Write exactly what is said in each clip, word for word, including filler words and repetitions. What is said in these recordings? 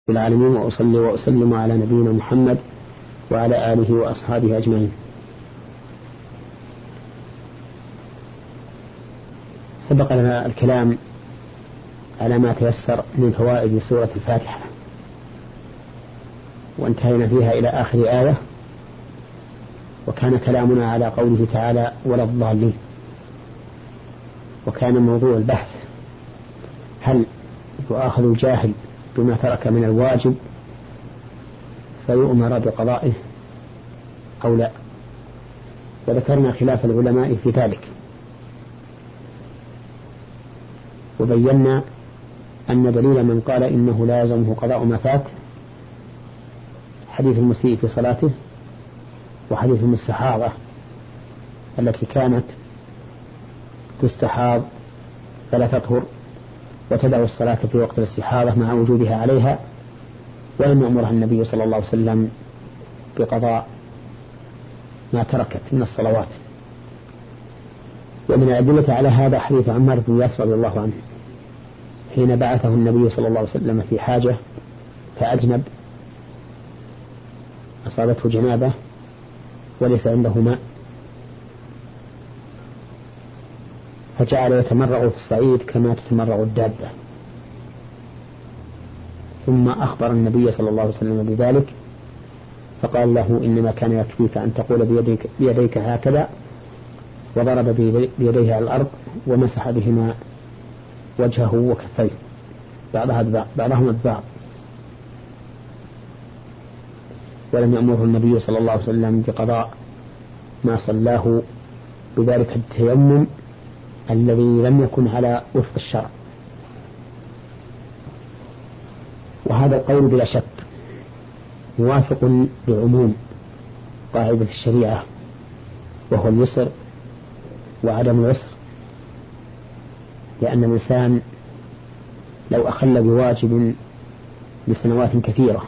العالمين، وأصلي وأسلم على نبينا محمد وعلى آله وأصحابه أجمعين. سبق لنا الكلام على ما تيسر من فوائد سورة الفاتحة، وانتهينا فيها إلى آخر آية، وكان كلامنا على قوله تعالى ولا الضالين. وكان موضوع البحث هل يؤاخذ الجاهل بما ترك من الواجب فيؤمر بقضائه أو لا، وذكرنا خلاف العلماء في ذلك، وبينا أن دليل من قال إنه لازمه قضاء ما فات حديث المسيء في صلاته، وحديث الصحابة التي كانت تستحاض فلا تطهر وتدع الصلاة في وقت الاستحاضة مع وجودها عليها، ولم يأمرها النبي صلى الله عليه وسلم بقضاء ما تركت من الصلوات. ومن الأدلة على هذا حديث عمار بن ياسر رضي الله عنه حين بعثه النبي صلى الله عليه وسلم في حاجة فأجنب، أصابته جنابة وليس عنده ماء، فجعل يتمرغ في الصعيد كما تتمرغ الدابة، ثم أخبر النبي صلى الله عليه وسلم بذلك، فقال له إنما كان يكفيك أن تقول بيديك, بيديك هكذا، وضرب بيديه على الأرض ومسح بهما وجهه وكفيه بعضها بعضهما ببعض، ولم يأمره النبي صلى الله عليه وسلم بقضاء ما صلاه بذلك التيمم الذي لم يكن على وفق الشرع. وهذا القول بلا شك موافق لعموم قاعدة الشريعة، وهو اليسر وعدم العسر، لأن الإنسان لو أخل بواجب لسنوات كثيرة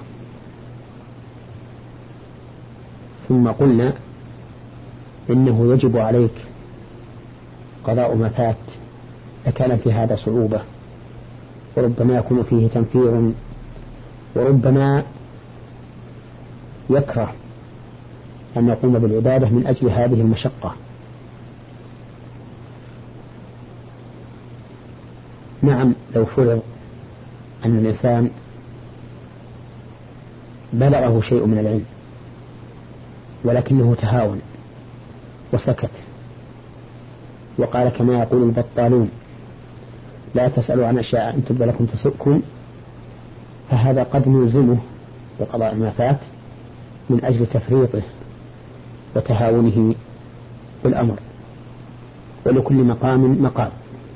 ثم قلنا إنه يجب عليك قضاء ما فات لكان في هذا صعوبة، وربما يكون فيه تنفير، وربما يكره أن يقوم بالعبادة من أجل هذه المشقة. نعم، لو فرض أن الإنسان بلغه شيء من العلم ولكنه تهاون وسكت وقال كما يقول البطالون لا تسألوا عن أشياء إن تبد لكم تسؤكم، فهذا قد نلزمه بقضاء ما فات من أجل تفريطه وتهاونه بالأمر، ولكل مقام مقام.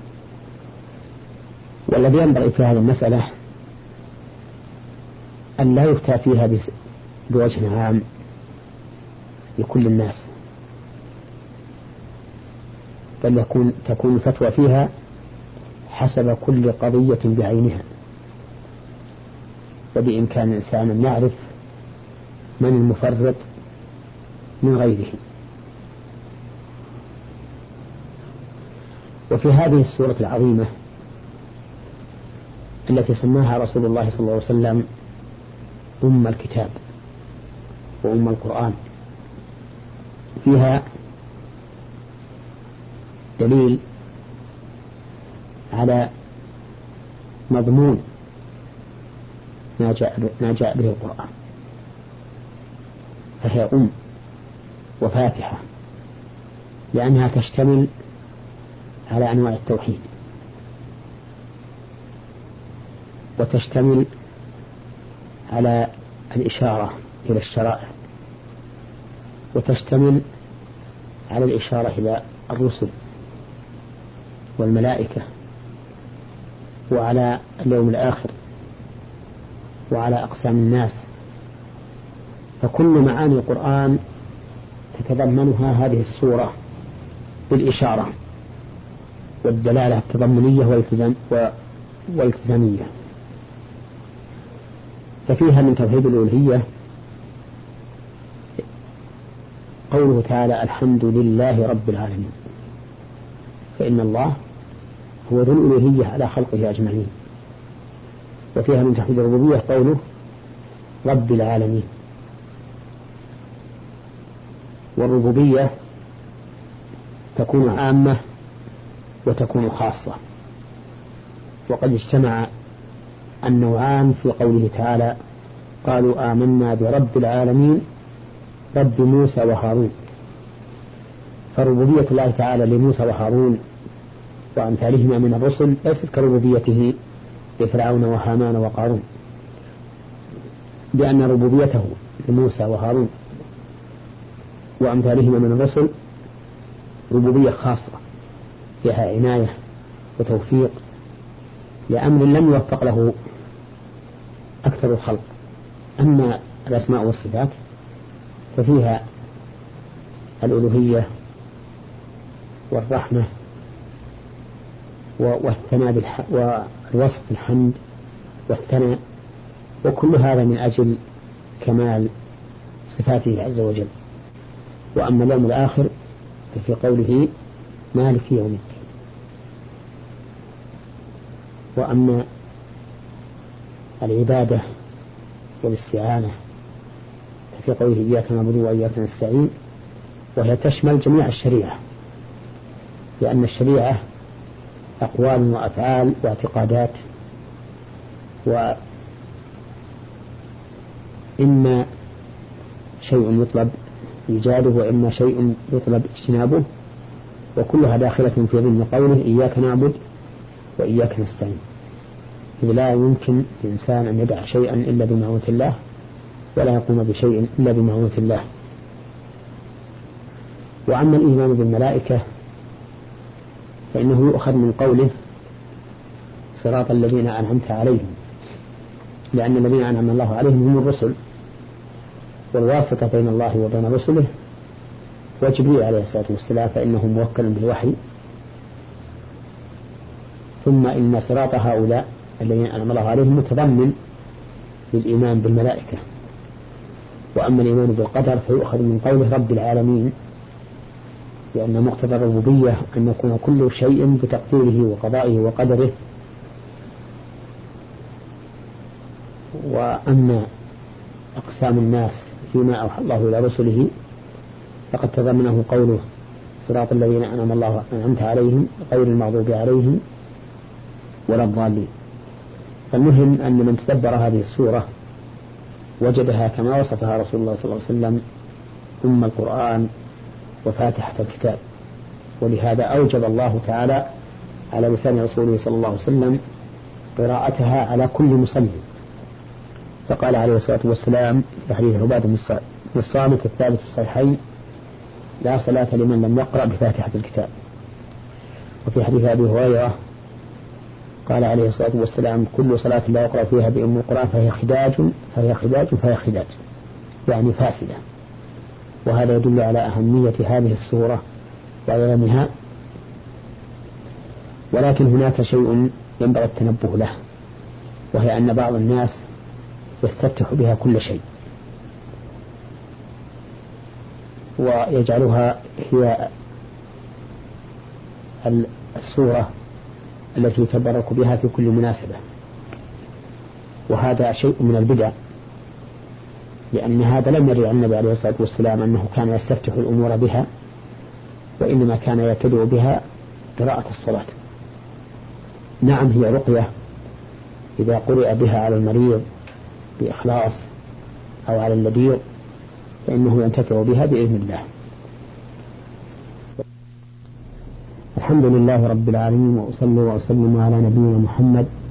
والذي ينبغي في هذه المسألة أن لا يفتى فيها بوجه عام لكل الناس، بل يكون تكون الفتوى فيها حسب كل قضية بعينها، وبإمكان الإنسان أن يعرف من المفرط من غيره. وفي هذه السورة العظيمة التي سماها رسول الله صلى الله عليه وسلم أم الكتاب وأم القرآن فيها دليل على مضمون ما جاء ما جاء به القرآن، فهي أم وفاتحة لأنها تشتمل على أنواع التوحيد، وتشتمل على الإشارة إلى الشرائع، وتشتمل على الإشارة إلى الرسل والملائكة وعلى اليوم الآخر وعلى أقسام الناس. فكل معاني القرآن تتضمنها هذه السورة بالإشارة والدلالة التضمنية والالتزام والالتزامية. ففيها من توحيد الألوهية قوله تعالى الحمد لله رب العالمين، فإن الله هو ذو الألوهية على خلقه أجمعين، وفيها من توحيد الربوبية قوله رب العالمين. والربوبية تكون عامة وتكون خاصة، وقد اجتمع النوعان في قوله تعالى قالوا آمنا برب العالمين رب موسى وهارون. فربوبية الله تعالى لموسى وهارون وأمثالهما من الرسل ليست كربوبيته لفرعون وهامان وقارون، لأن ربوبيته لموسى وهارون وأمثالهما من الرسل ربوبية خاصة فيها عناية وتوفيق لأمر لم يوفق له أكثر الخلق. أما الأسماء والصفات ففيها الألوهية والرحمة والثناء بالح... والوصف بالحمد والثناء، وكل هذا من أجل كمال صفاته عز وجل. وأما اليوم الآخر ففي قوله مالك يوم الدين. وأما العبادة والاستعانة ففي قوله إياك نعبد وإياك نستعين، وهي تشمل جميع الشريعة، لأن الشريعة أقوال وأفعال واعتقادات، وإما شيء يطلب إيجاده وإما شيء يطلب اجتنابه، وكلها داخلة في ضمن قوله إياك نعبد وإياك نستعين. إذ لا يمكن للإنسان أن يدع شيئا إلا بمعونة الله، ولا يقوم بشيء إلا بمعونة الله. وأما الإيمان بالملائكة فإنه يؤخذ من قوله صراط الذين أنعمت عليهم، لأن الذين أنعم الله عليهم هم الرسل، والواسطة بين الله وبين رسله وجبريل عليه الصلاة والسلام فإنه موكل بالوحي. ثم إن صراط هؤلاء الذين أنعم الله عليهم متضمن للإيمان بالملائكة. وأما الإيمان بالقدر فيؤخذ من قوله رب العالمين، لأن مقتضى الربوبية أن يكون كل شيء بتقديره وقضائه وقدره. وأما أقسام الناس فيما أوحى الله إلى رسله فقد تضمنه قوله صراط الذين أنعم الله أنعمت عليهم غير المغضوب عليهم ولا الضالين. فالمهم أن من تدبر هذه السورة وجدها كما وصفها رسول الله صلى الله عليه وسلم أم القرآن وفاتحة الكتاب، ولهذا أوجب الله تعالى على لسان رسوله صلى الله عليه وسلم قراءتها على كل مصلي، فقال عليه الصلاة والسلام في حديث عبادة بن الصامت الثالث في الصحيحين لا صلاة لمن لم يقرأ بفاتحة الكتاب. وفي حديث أبي هريرة قال عليه الصلاة والسلام كل صلاة لا يقرأ فيها بأم القرآن فهي خداج فهي خداج فهي خداج يعني فاسدة. وهذا يدل على أهمية هذه السورة وعظمها. ولكن هناك شيء ينبغي التنبه له، وهي أن بعض الناس يستفتح بها كل شيء ويجعلها هي السورة التي يتبرك بها في كل مناسبة، وهذا شيء من البدع، لأن هذا لم يرد عن النبي عليه الصلاة والسلام أنه كان يستفتح الأمور بها، وإنما كان يبتدئ بها قراءة الصلاة. نعم هي رقية إذا قرئ بها على المريض بإخلاص أو على اللدير فإنه ينتفع بها بإذن الله. الحمد لله رب العالمين، وأصلي وأسلم على نبينا محمد